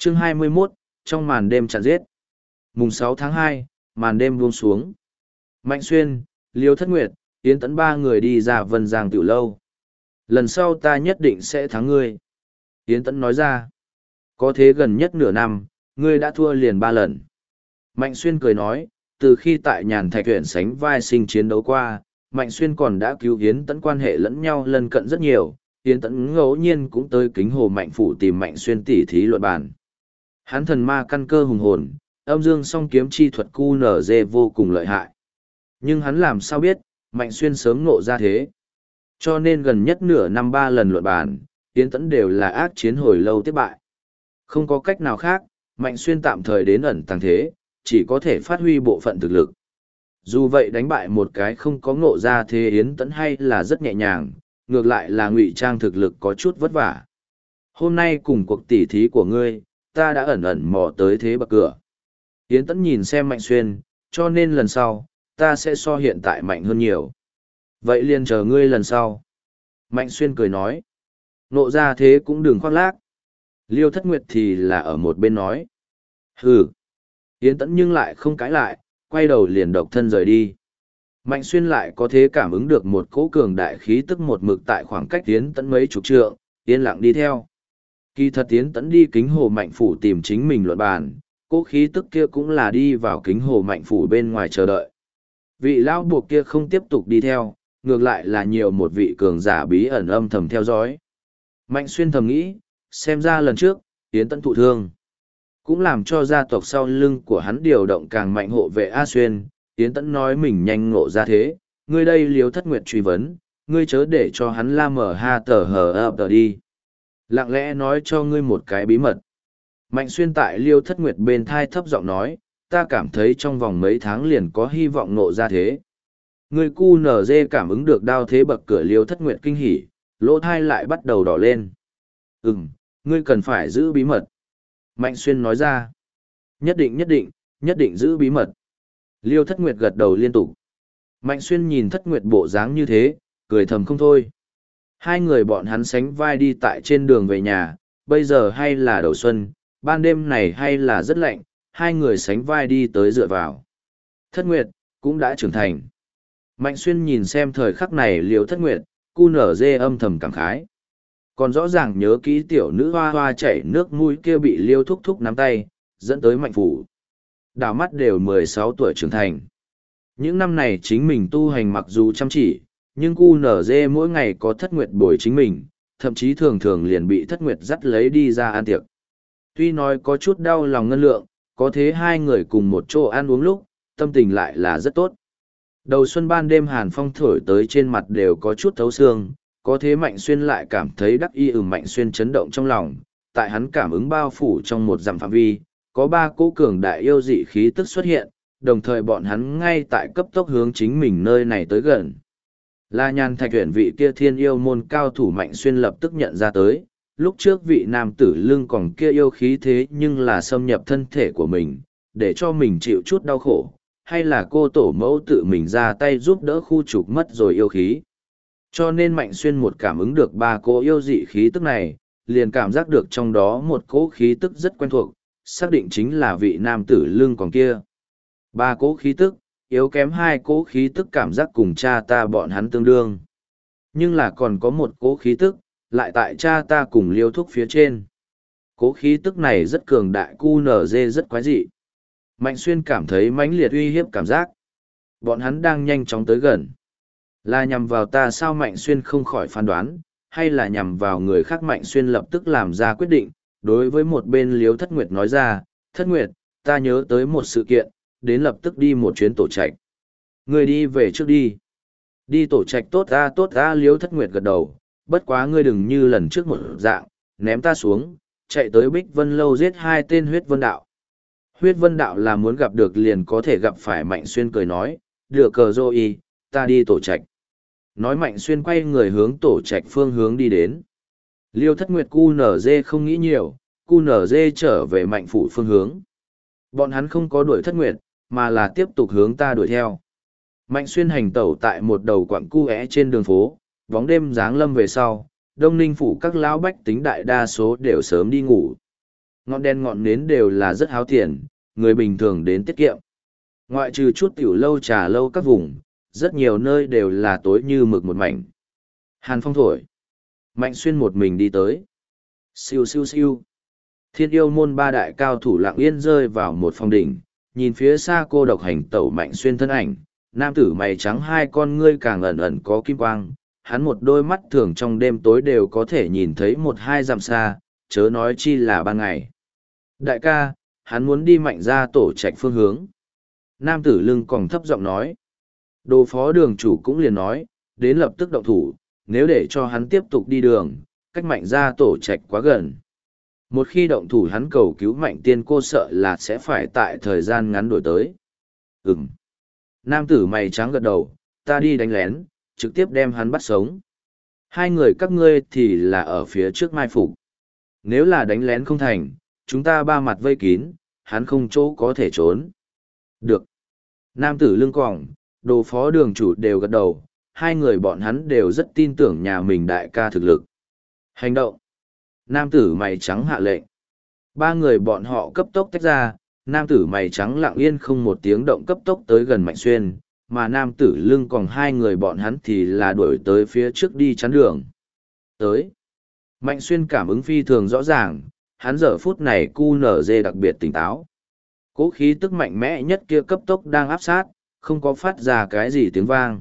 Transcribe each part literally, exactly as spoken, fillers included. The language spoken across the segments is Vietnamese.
Chương hai mươi mốt, trong màn đêm chặn giết. Mùng sáu tháng hai, màn đêm buông xuống. Mạnh Xuyên, Liêu Thất Nguyệt, Yến Tẫn ba người đi ra Vân Giang Tiểu Lâu. Lần sau ta nhất định sẽ thắng ngươi. Yến Tẫn nói ra. Có thế gần nhất nửa năm, ngươi đã thua liền ba lần. Mạnh Xuyên cười nói, từ khi tại nhàn thạch huyện sánh vai sinh chiến đấu qua, Mạnh Xuyên còn đã cứu Yến Tẫn quan hệ lẫn nhau lân cận rất nhiều. Yến Tẫn ngẫu nhiên cũng tới kính hồ Mạnh Phủ tìm Mạnh Xuyên tỉ thí luận bàn. Hắn thần ma căn cơ hùng hồn, âm dương song kiếm chi thuật cu nở dê vô cùng lợi hại. Nhưng hắn làm sao biết, Mạnh Xuyên sớm ngộ ra thế. Cho nên gần nhất nửa năm ba lần luận bàn, Yến Tẫn đều là ác chiến hồi lâu tiếp bại. Không có cách nào khác, Mạnh Xuyên tạm thời đến ẩn tàng thế, chỉ có thể phát huy bộ phận thực lực. Dù vậy đánh bại một cái không có ngộ ra thế Yến Tẫn hay là rất nhẹ nhàng, ngược lại là ngụy trang thực lực có chút vất vả. Hôm nay cùng cuộc tỉ thí của ngươi, ta đã ẩn ẩn mò tới thế bậc cửa. Yến Tẫn nhìn xem Mạnh Xuyên, cho nên lần sau, ta sẽ so hiện tại mạnh hơn nhiều. Vậy liền chờ ngươi lần sau. Mạnh Xuyên cười nói. Nộ ra thế cũng đừng khoác lác. Liêu Thất Nguyệt thì là ở một bên nói. Hừ. Yến Tẫn nhưng lại không cãi lại, quay đầu liền độc thân rời đi. Mạnh Xuyên lại có thế cảm ứng được một cỗ cường đại khí tức một mực tại khoảng cách Yến Tẫn mấy chục trượng, yên lặng đi theo. Kỳ thật Yến Tẫn đi kính hồ Mạnh Phủ tìm chính mình luận bàn, cỗ khí tức kia cũng là đi vào kính hồ Mạnh Phủ bên ngoài chờ đợi. Vị lão buộc kia không tiếp tục đi theo, ngược lại là nhiều một vị cường giả bí ẩn âm thầm theo dõi. Mạnh Xuyên thầm nghĩ, xem ra lần trước, Yến Tẫn thụ thương, cũng làm cho gia tộc sau lưng của hắn điều động càng mạnh hộ vệ A Xuyên. Yến Tẫn nói mình nhanh ngộ ra thế, ngươi đây Liêu Thất Nguyệt truy vấn, ngươi chớ để cho hắn la mở ha tờ hờ ập tờ đi. Lặng lẽ nói cho ngươi một cái bí mật. Mạnh Xuyên tại Liêu Thất Nguyệt bên thai thấp giọng nói, ta cảm thấy trong vòng mấy tháng liền có hy vọng ngộ ra thế. Ngươi cu nở dê cảm ứng được đao thế bậc cửa Liêu Thất Nguyệt kinh hỉ, lỗ thai lại bắt đầu đỏ lên. Ừm, ngươi cần phải giữ bí mật. Mạnh Xuyên nói ra. Nhất định nhất định, nhất định giữ bí mật. Liêu Thất Nguyệt gật đầu liên tục. Mạnh Xuyên nhìn Thất Nguyệt bộ dáng như thế, cười thầm không thôi. Hai người bọn hắn sánh vai đi tại trên đường về nhà, bây giờ hay là đầu xuân, ban đêm này hay là rất lạnh, hai người sánh vai đi tới dựa vào. Thất Nguyệt, cũng đã trưởng thành. Mạnh Xuyên nhìn xem thời khắc này Liêu Thất Nguyệt, cu nở dê âm thầm cảm khái. Còn rõ ràng nhớ kỹ tiểu nữ hoa hoa chảy nước mũi kia bị Liêu thúc thúc nắm tay, dẫn tới Mạnh Phủ. Đảo mắt đều mười sáu tuổi trưởng thành. Những năm này chính mình tu hành mặc dù chăm chỉ, nhưng cu nở dê mỗi ngày có Thất Nguyệt bồi chính mình, thậm chí thường thường liền bị Thất Nguyệt dắt lấy đi ra ăn tiệc. Tuy nói có chút đau lòng ngân lượng, có thế hai người cùng một chỗ ăn uống lúc, tâm tình lại là rất tốt. Đầu xuân ban đêm hàn phong thổi tới trên mặt đều có chút thấu xương, có thế Mạnh Xuyên lại cảm thấy đắc y. Ừm Mạnh Xuyên chấn động trong lòng, tại hắn cảm ứng bao phủ trong một dặm phạm vi, có ba cỗ cường đại yêu dị khí tức xuất hiện, đồng thời bọn hắn ngay tại cấp tốc hướng chính mình nơi này tới gần. La Nhan Thạch Uyển vị kia thiên yêu môn cao thủ Mạnh Xuyên lập tức nhận ra tới, lúc trước vị nam tử lưng còn kia yêu khí thế nhưng là xâm nhập thân thể của mình, để cho mình chịu chút đau khổ, hay là cô tổ mẫu tự mình ra tay giúp đỡ khu trục mất rồi yêu khí. Cho nên Mạnh Xuyên một cảm ứng được ba cỗ yêu dị khí tức này, liền cảm giác được trong đó một cỗ khí tức rất quen thuộc, xác định chính là vị nam tử lưng còn kia. Ba cỗ khí tức, yếu kém hai cỗ khí tức cảm giác cùng cha ta bọn hắn tương đương. Nhưng là còn có một cỗ khí tức, lại tại cha ta cùng Liêu thúc phía trên. Cỗ khí tức này rất cường đại, cu nở dê rất quái dị. Mạnh Xuyên cảm thấy mãnh liệt uy hiếp cảm giác. Bọn hắn đang nhanh chóng tới gần. Là nhằm vào ta sao Mạnh Xuyên không khỏi phán đoán, hay là nhằm vào người khác Mạnh Xuyên lập tức làm ra quyết định, đối với một bên Liêu Thất Nguyệt nói ra, Thất Nguyệt, ta nhớ tới một sự kiện, đến lập tức đi một chuyến tổ trạch. Ngươi đi về trước đi. Đi tổ trạch tốt ta tốt ta Liêu Thất Nguyệt gật đầu, bất quá ngươi đừng như lần trước một dạng, ném ta xuống, chạy tới Bích Vân Lâu giết hai tên huyết vân đạo. Huyết vân đạo là muốn gặp được liền có thể gặp phải. Mạnh Xuyên cười nói, được cờ dô y, ta đi tổ trạch. Nói Mạnh Xuyên quay người hướng tổ trạch phương hướng đi đến. Liêu Thất Nguyệt cu nở dê không nghĩ nhiều, cu nở dê trở về Mạnh Phủ phương hướng. Bọn hắn không có đuổi Thất Nguyệt, mà là tiếp tục hướng ta đuổi theo. Mạnh Xuyên hành tẩu tại một đầu quặng cu é trên đường phố, bóng đêm giáng lâm về sau, Đông Ninh Phủ các lão bách tính đại đa số đều sớm đi ngủ. Ngọn đèn ngọn nến đều là rất háo tiền, người bình thường đến tiết kiệm. Ngoại trừ chút tiểu lâu trà lâu các vùng, rất nhiều nơi đều là tối như mực một mảnh. Hàn phong thổi. Mạnh Xuyên một mình đi tới. Siêu siêu siêu. Thiên yêu môn ba đại cao thủ lặng yên rơi vào một phòng đỉnh, nhìn phía xa cô độc hành tẩu Mạnh Xuyên thân ảnh, nam tử mày trắng hai con ngươi càng ẩn ẩn có kim quang, hắn một đôi mắt thường trong đêm tối đều có thể nhìn thấy một hai dặm xa, chớ nói chi là ban ngày. Đại ca, hắn muốn đi Mạnh ra tổ trạch phương hướng. Nam tử lưng còn thấp giọng nói. Đồ phó đường chủ cũng liền nói, đến lập tức động thủ, nếu để cho hắn tiếp tục đi đường, cách Mạnh ra tổ trạch quá gần. Một khi động thủ hắn cầu cứu Mạnh tiên cô sợ là sẽ phải tại thời gian ngắn đổi tới. Ừm. Nam tử mày trắng gật đầu, ta đi đánh lén, trực tiếp đem hắn bắt sống. Hai người các ngươi thì là ở phía trước mai phục. Nếu là đánh lén không thành, chúng ta ba mặt vây kín, hắn không chỗ có thể trốn. Được. Nam tử lưng còng, đồ phó đường chủ đều gật đầu, hai người bọn hắn đều rất tin tưởng nhà mình đại ca thực lực. Hành động. Nam tử mày trắng hạ lệnh. Ba người bọn họ cấp tốc tách ra, nam tử mày trắng lặng yên không một tiếng động cấp tốc tới gần Mạnh Xuyên, mà nam tử lưng còn hai người bọn hắn thì là đuổi tới phía trước đi chắn đường. Tới. Mạnh Xuyên cảm ứng phi thường rõ ràng, hắn giờ phút này cu nở dê đặc biệt tỉnh táo. Cố khí tức mạnh mẽ nhất kia cấp tốc đang áp sát, không có phát ra cái gì tiếng vang.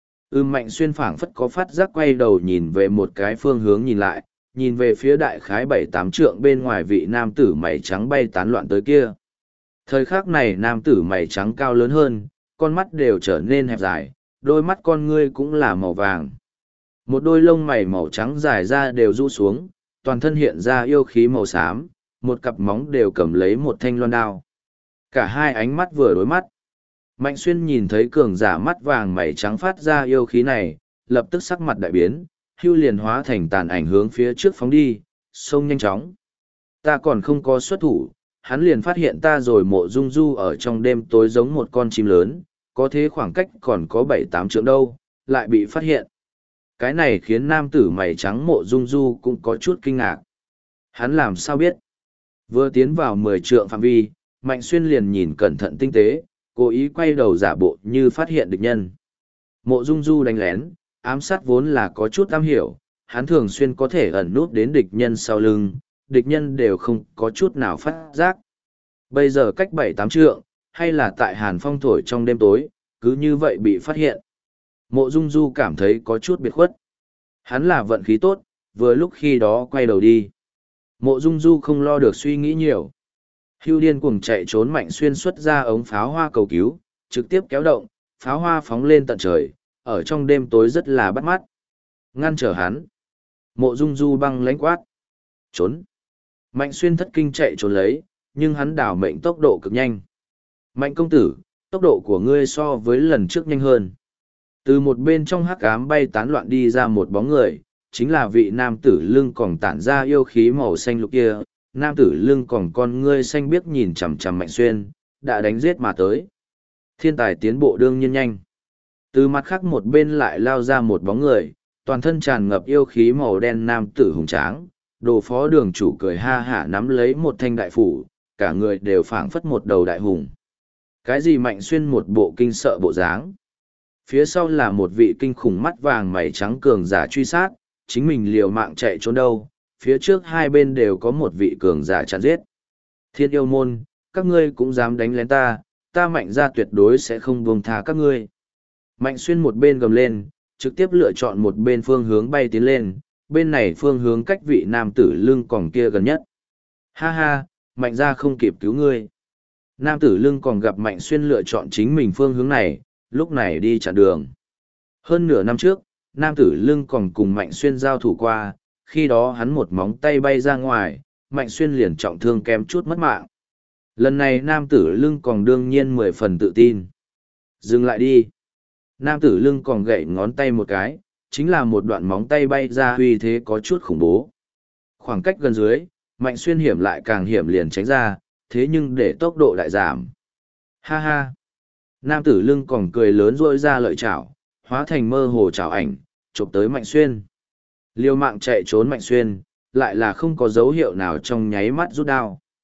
Ưm Mạnh Xuyên phảng phất có phát giác quay đầu nhìn về một cái phương hướng nhìn lại, nhìn về phía đại khái bảy tám trượng bên ngoài vị nam tử mày trắng bay tán loạn tới kia. Thời khắc này nam tử mày trắng cao lớn hơn, con mắt đều trở nên hẹp dài, đôi mắt con ngươi cũng là màu vàng. Một đôi lông mày màu trắng dài ra đều rũ xuống, toàn thân hiện ra yêu khí màu xám, một cặp móng đều cầm lấy một thanh loan đao. Cả hai ánh mắt vừa đối mắt. Mạnh Xuyên nhìn thấy cường giả mắt vàng mày trắng phát ra yêu khí này, lập tức sắc mặt đại biến, hưu liền hóa thành tàn ảnh hướng phía trước phóng đi, xông nhanh chóng. Ta còn không có xuất thủ, hắn liền phát hiện ta rồi Mộ Dung Du ở trong đêm tối giống một con chim lớn, có thế khoảng cách còn có bảy tám trượng đâu, lại bị phát hiện. Cái này khiến nam tử mày trắng Mộ Dung Du cũng có chút kinh ngạc. Hắn làm sao biết? Vừa tiến vào mười trượng phạm vi, Mạnh Xuyên liền nhìn cẩn thận tinh tế, cố ý quay đầu giả bộ như phát hiện địch nhân. Mộ Dung Du đánh lén, ám sát vốn là có chút am hiểu, hắn thường xuyên có thể ẩn nút đến địch nhân sau lưng, địch nhân đều không có chút nào phát giác. Bây giờ cách bảy tám trượng, hay là tại hàn phong thổi trong đêm tối, cứ như vậy bị phát hiện. Mộ Dung Du cảm thấy có chút biệt khuất. Hắn là vận khí tốt, vừa lúc khi đó quay đầu đi. Mộ Dung Du không lo được suy nghĩ nhiều. Hưu điên cuồng chạy trốn Mạnh Xuyên xuất ra ống pháo hoa cầu cứu, trực tiếp kéo động, pháo hoa phóng lên tận trời, ở trong đêm tối rất là bắt mắt. Ngăn trở hắn. Mộ Dung Du băng lãnh quát. Trốn. Mạnh Xuyên thất kinh chạy trốn lấy, nhưng hắn đảo mệnh tốc độ cực nhanh. Mạnh công tử, tốc độ của ngươi so với lần trước nhanh hơn. Từ một bên trong hắc ám bay tán loạn đi ra một bóng người, chính là vị nam tử lưng còn tản ra yêu khí màu xanh lục kia. Nam tử lưng còn con ngươi xanh biếc nhìn chằm chằm Mạnh Xuyên, đã đánh giết mà tới. Thiên tài tiến bộ đương nhiên nhanh. Từ mặt khác một bên lại lao ra một bóng người, toàn thân tràn ngập yêu khí màu đen nam tử hùng tráng, đồ phó đường chủ cười ha hả nắm lấy một thanh đại phủ, cả người đều phảng phất một đầu đại hùng. Cái gì Mạnh Xuyên một bộ kinh sợ bộ dáng. Phía sau là một vị kinh khủng mắt vàng mày trắng cường giả truy sát, chính mình liều mạng chạy trốn đâu, phía trước hai bên đều có một vị cường giả chặn giết. Thiên yêu môn, các ngươi cũng dám đánh lén ta, ta Mạnh ra tuyệt đối sẽ không buông tha các ngươi. Mạnh Xuyên một bên gầm lên, trực tiếp lựa chọn một bên phương hướng bay tiến lên, bên này phương hướng cách vị nam tử lưng còn kia gần nhất. Ha ha, Mạnh ra không kịp cứu ngươi. Nam tử lưng còn gặp Mạnh Xuyên lựa chọn chính mình phương hướng này, lúc này đi chặn đường. Hơn nửa năm trước, nam tử lưng còn cùng Mạnh Xuyên giao thủ qua, khi đó hắn một móng tay bay ra ngoài, Mạnh Xuyên liền trọng thương kém chút mất mạng. Lần này nam tử lưng còn đương nhiên mười phần tự tin. Dừng lại đi. Nam tử lưng còn gậy ngón tay một cái, chính là một đoạn móng tay bay ra uy thế có chút khủng bố. Khoảng cách gần dưới, Mạnh Xuyên hiểm lại càng hiểm liền tránh ra, thế nhưng để tốc độ lại giảm. Ha ha. Nam tử lưng còn cười lớn rỗi ra lợi chảo, hóa thành mơ hồ chảo ảnh, chụp tới Mạnh Xuyên. Liều mạng chạy trốn Mạnh Xuyên, lại là không có dấu hiệu nào trong nháy mắt rút đao.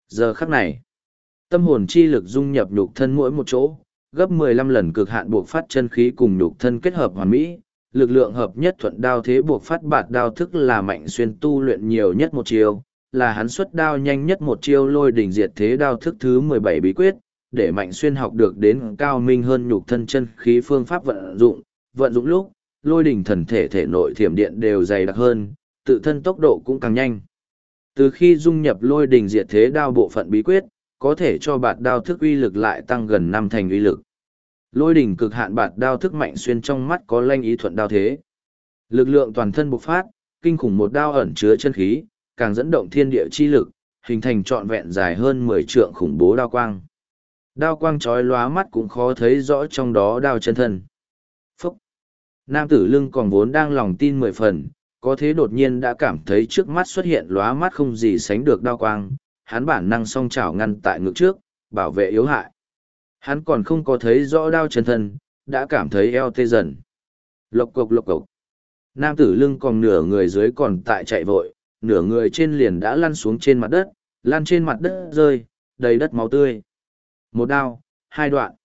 Giờ khắc này, tâm hồn chi lực dung nhập nhục thân mỗi một chỗ, gấp mười lăm lần cực hạn buộc phát chân khí cùng nhục thân kết hợp hoàn mỹ, lực lượng hợp nhất thuận đao thế buộc phát bạt đao thức là Mạnh Xuyên tu luyện nhiều nhất một chiêu, là hắn xuất đao nhanh nhất một chiêu lôi đỉnh diệt thế đao thức thứ mười bảy bí quyết, để Mạnh Xuyên học được đến cao minh hơn nhục thân chân khí phương pháp vận dụng, vận dụng lúc, lôi đỉnh thần thể thể nội thiểm điện đều dày đặc hơn, tự thân tốc độ cũng càng nhanh. Từ khi dung nhập lôi đỉnh diệt thế đao bộ phận bí quyết, có thể cho bạt đao thức uy lực lại tăng gần năm thành uy lực. Lôi đỉnh cực hạn bạt đao thức Mạnh Xuyên trong mắt có lanh ý thuận đao thế. Lực lượng toàn thân bộc phát, kinh khủng một đao ẩn chứa chân khí, càng dẫn động thiên địa chi lực, hình thành trọn vẹn dài hơn mười trượng khủng bố đao quang. Đao quang chói lóa mắt cũng khó thấy rõ trong đó đao chân thân. Phúc! Nam tử lưng còn vốn đang lòng tin mười phần, có thế đột nhiên đã cảm thấy trước mắt xuất hiện lóa mắt không gì sánh được đao quang, hắn bản năng song chảo ngăn tại ngực trước, bảo vệ yếu hại. Hắn còn không có thấy rõ đao chân thân, đã cảm thấy eo tê dần. Lộc cộc lộc cộc. Nam tử lưng còn nửa người dưới còn tại chạy vội, nửa người trên liền đã lăn xuống trên mặt đất, lăn trên mặt đất rơi, đầy đất máu tươi. Một đao, hai đoạn.